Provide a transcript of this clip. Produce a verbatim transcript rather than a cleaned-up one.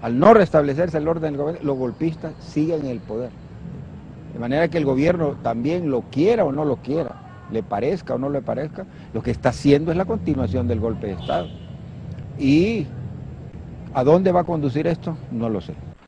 al no restablecerse el orden del gobierno, los golpistas siguen en el poder. De manera que el gobierno también lo quiera o no lo quiera, le parezca o no le parezca, lo que está haciendo es la continuación del golpe de Estado. ¿Y a dónde va a conducir esto? No lo sé.